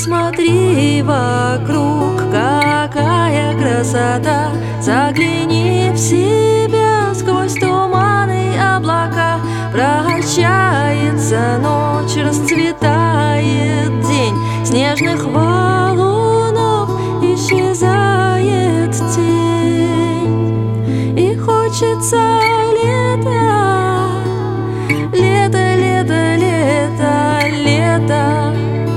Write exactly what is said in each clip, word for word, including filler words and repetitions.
Посмотри вокруг, какая красота. Загляни в себя сквозь туманы и облака. Прощается ночь, расцветает день. Снежных валунов исчезает тень. И хочется лета, лето, лето, лето, лето.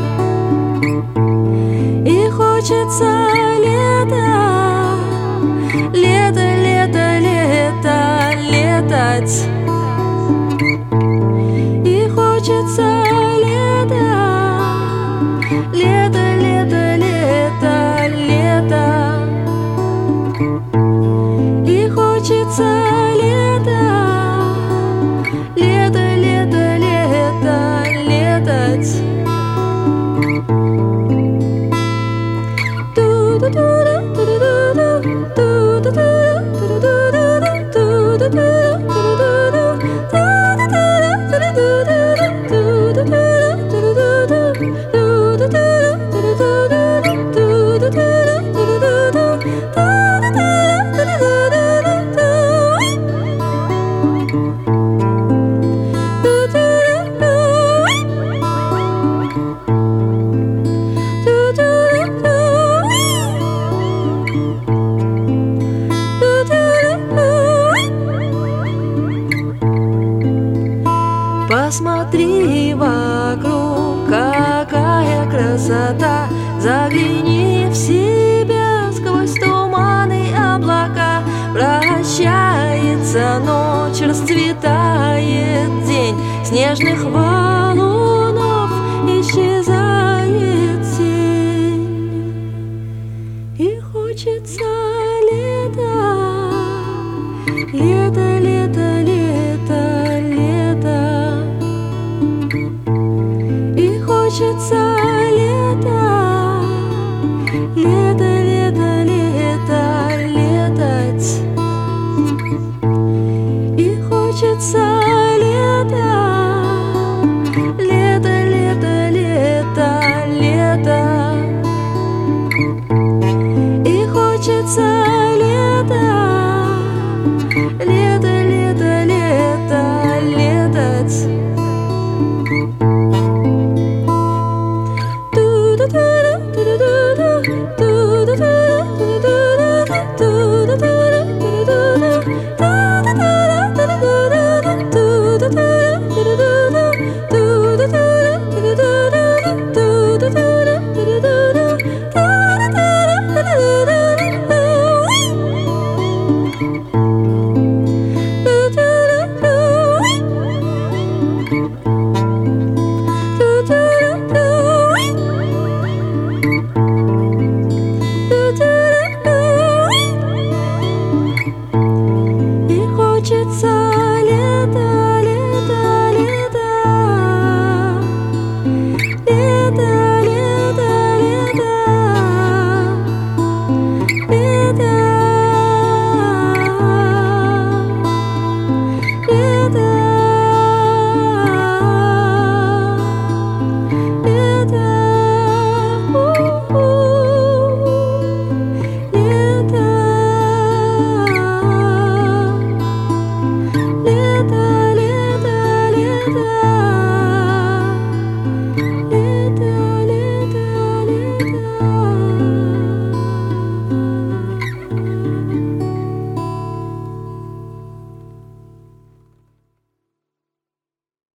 И хочется лето, лето, лето, лето, летать. И хочется лето, лето, лето, лето, лето. И хочется лето, лето, лето, лето, летать. Посмотри вокруг, какая красота. Загляни в себя сквозь туманы и облака. Прощается ночь, расцветает день. Снежных валунов исчезает тень. И хочется лето, лето, лето, лето, лето. И хочется лето, лето, лето, лето, летать. И хочется лето, лето, лето, лето, лето. И хочется лето, лето, лето, лето, летать. Хочется лето, лето, лето. Лето, лето, лето. Лето. Лето. Лето. Лето. Лето, лето, лето.